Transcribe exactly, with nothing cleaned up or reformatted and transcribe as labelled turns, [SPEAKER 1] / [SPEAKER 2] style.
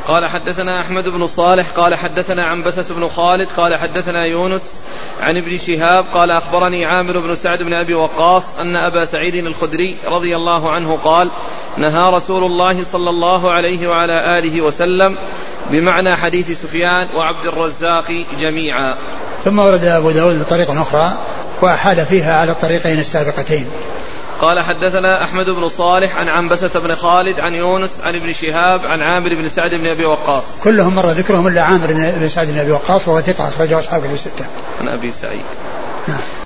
[SPEAKER 1] قال حدثنا أحمد بن صالح قال حدثنا عنبسة بن خالد قال حدثنا يونس عن ابن شهاب قال أخبرني عامر بن سعد بن أبي وقاص أن أبا سعيد الخدري رضي الله عنه قال نهى رسول الله صلى الله عليه وعلى آله وسلم بمعنى حديث سفيان وعبد الرزاق جميعا.
[SPEAKER 2] ثم ورد أبو داود بطريقة أخرى وأحال فيها على الطريقين السابقتين.
[SPEAKER 1] قال حدثنا أحمد بن صالح عن عنبسة بن خالد عن يونس عن ابن شهاب عن عامر بن سعد بن أبي وقاص.
[SPEAKER 2] كلهم مر ذكرهم إلا عامر بن سعد بن أبي وقاص وهو ثقة أخرجه أصحاب الكتب الستة.
[SPEAKER 1] عن أبي سعيد.
[SPEAKER 2] نعم.